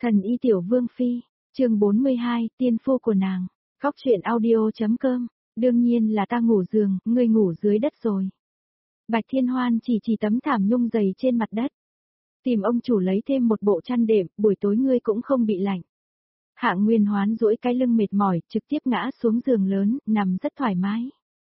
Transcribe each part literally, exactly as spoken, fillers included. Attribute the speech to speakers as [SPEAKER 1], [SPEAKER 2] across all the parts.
[SPEAKER 1] Thần y tiểu vương phi, chương bốn mươi hai, tiên phu của nàng. Góc truyện audio.com, đương nhiên là ta ngủ giường, ngươi ngủ dưới đất rồi. Bạch Thiên Hoan chỉ chỉ tấm thảm nhung dày trên mặt đất. Tìm ông chủ lấy thêm một bộ chăn đệm, buổi tối ngươi cũng không bị lạnh. Hạng Nguyên Hoán duỗi cái lưng mệt mỏi, trực tiếp ngã xuống giường lớn, nằm rất thoải mái.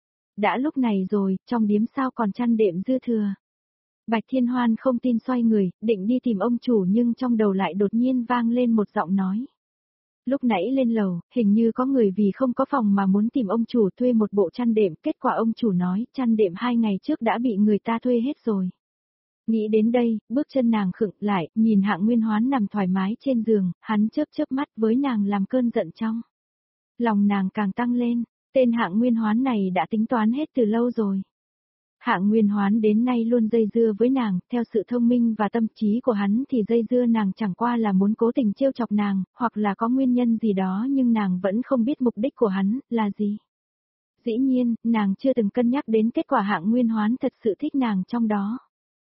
[SPEAKER 1] Đã lúc này rồi, trong điếm sao còn chăn đệm dư thừa. Bạch Thiên Hoan không tin xoay người, định đi tìm ông chủ nhưng trong đầu lại đột nhiên vang lên một giọng nói. Lúc nãy lên lầu, hình như có người vì không có phòng mà muốn tìm ông chủ thuê một bộ chăn đệm, kết quả ông chủ nói chăn đệm hai ngày trước đã bị người ta thuê hết rồi. Nghĩ đến đây, bước chân nàng khựng lại, nhìn Hạng Nguyên Hoán nằm thoải mái trên giường, hắn chớp chớp mắt với nàng làm cơn giận trong. Lòng nàng càng tăng lên, tên Hạng Nguyên Hoán này đã tính toán hết từ lâu rồi. Hạng Nguyên Hoán đến nay luôn dây dưa với nàng, theo sự thông minh và tâm trí của hắn thì dây dưa nàng chẳng qua là muốn cố tình trêu chọc nàng, hoặc là có nguyên nhân gì đó nhưng nàng vẫn không biết mục đích của hắn là gì. Dĩ nhiên, nàng chưa từng cân nhắc đến kết quả Hạng Nguyên Hoán thật sự thích nàng trong đó.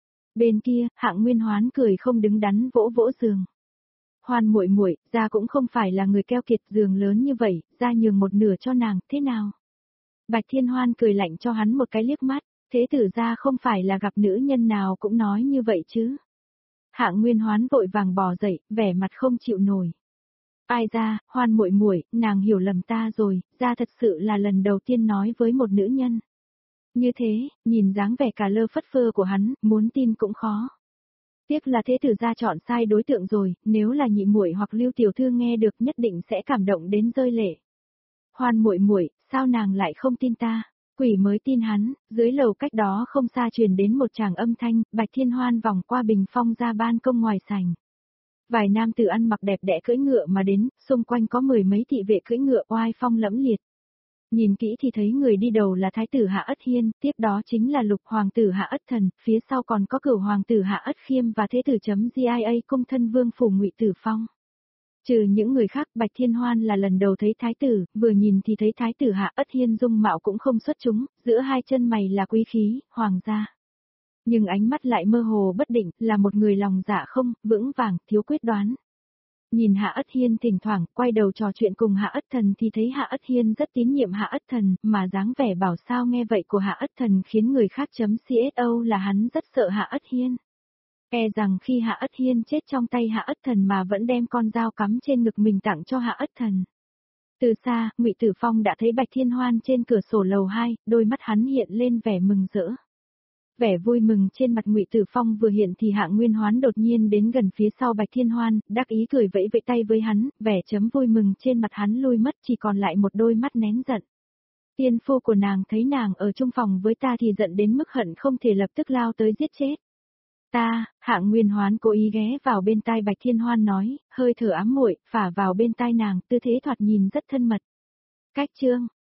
[SPEAKER 1] Bên kia, Hạng Nguyên Hoán cười không đứng đắn vỗ vỗ giường. Hoan muội muội, gia cũng không phải là người keo kiệt, giường lớn như vậy, gia nhường một nửa cho nàng, thế nào? Bạch Thiên Hoan cười lạnh cho hắn một cái liếc mắt. Thế tử gia không phải là gặp nữ nhân nào cũng nói như vậy chứ. Hạng Nguyên Hoán vội vàng bò dậy, vẻ mặt không chịu nổi. Ai ra, Hoan muội muội, nàng hiểu lầm ta rồi, gia thật sự là lần đầu tiên nói với một nữ nhân. Như thế, nhìn dáng vẻ cả lơ phất phơ của hắn, muốn tin cũng khó. Tiếc là thế tử gia chọn sai đối tượng rồi, nếu là nhị muội hoặc Lưu tiểu thư nghe được nhất định sẽ cảm động đến rơi lệ. Hoan muội muội, sao nàng lại không tin ta? Quỷ mới tin hắn, dưới lầu cách đó không xa truyền đến một tràng âm thanh, Bạch Thiên Hoan vòng qua bình phong ra ban công ngoài sảnh. Vài nam tử ăn mặc đẹp đẽ cưỡi ngựa mà đến, xung quanh có mười mấy thị vệ cưỡi ngựa oai phong lẫm liệt. Nhìn kỹ thì thấy người đi đầu là Thái tử Hạ Ất Hiên, tiếp đó chính là Lục Hoàng tử Hạ Ất Thần, phía sau còn có Cửu Hoàng tử Hạ Ất Khiêm và Thế tử chấm gia cung thân vương phủ Ngụy Tử Phong. Trừ những người khác, Bạch Thiên Hoan là lần đầu thấy thái tử, vừa nhìn thì thấy thái tử Hạ Ất Hiên dung mạo cũng không xuất chúng, giữa hai chân mày là quý khí, hoàng gia. Nhưng ánh mắt lại mơ hồ bất định, là một người lòng dạ không, vững vàng, thiếu quyết đoán. Nhìn Hạ Ất Hiên thỉnh thoảng, quay đầu trò chuyện cùng Hạ Ất Thần thì thấy Hạ Ất Hiên rất tín nhiệm Hạ Ất Thần, mà dáng vẻ bảo sao nghe vậy của Hạ Ất Thần khiến người khác chấm xô là hắn rất sợ Hạ Ất Hiên. E rằng khi Hạ Ất Hiên chết trong tay Hạ Ất Thần mà vẫn đem con dao cắm trên ngực mình tặng cho Hạ Ất Thần. Từ xa, Ngụy Tử Phong đã thấy Bạch Thiên Hoan trên cửa sổ lầu hai, đôi mắt hắn hiện lên vẻ mừng rỡ. Vẻ vui mừng trên mặt Ngụy Tử Phong vừa hiện thì Hạng Nguyên Hoán đột nhiên đến gần phía sau Bạch Thiên Hoan, đắc ý cười vẫy vẫy tay với hắn, vẻ chấm vui mừng trên mặt hắn lui mất chỉ còn lại một đôi mắt nén giận. Tiên phu của nàng thấy nàng ở chung phòng với ta thì giận đến mức hận không thể lập tức lao tới giết chết. Ta, Hạng Nguyên Hoán cố ý ghé vào bên tai Bạch Thiên Hoan nói, hơi thở ám muội, phả vào bên tai nàng, tư thế thoạt nhìn rất thân mật. Cách chương,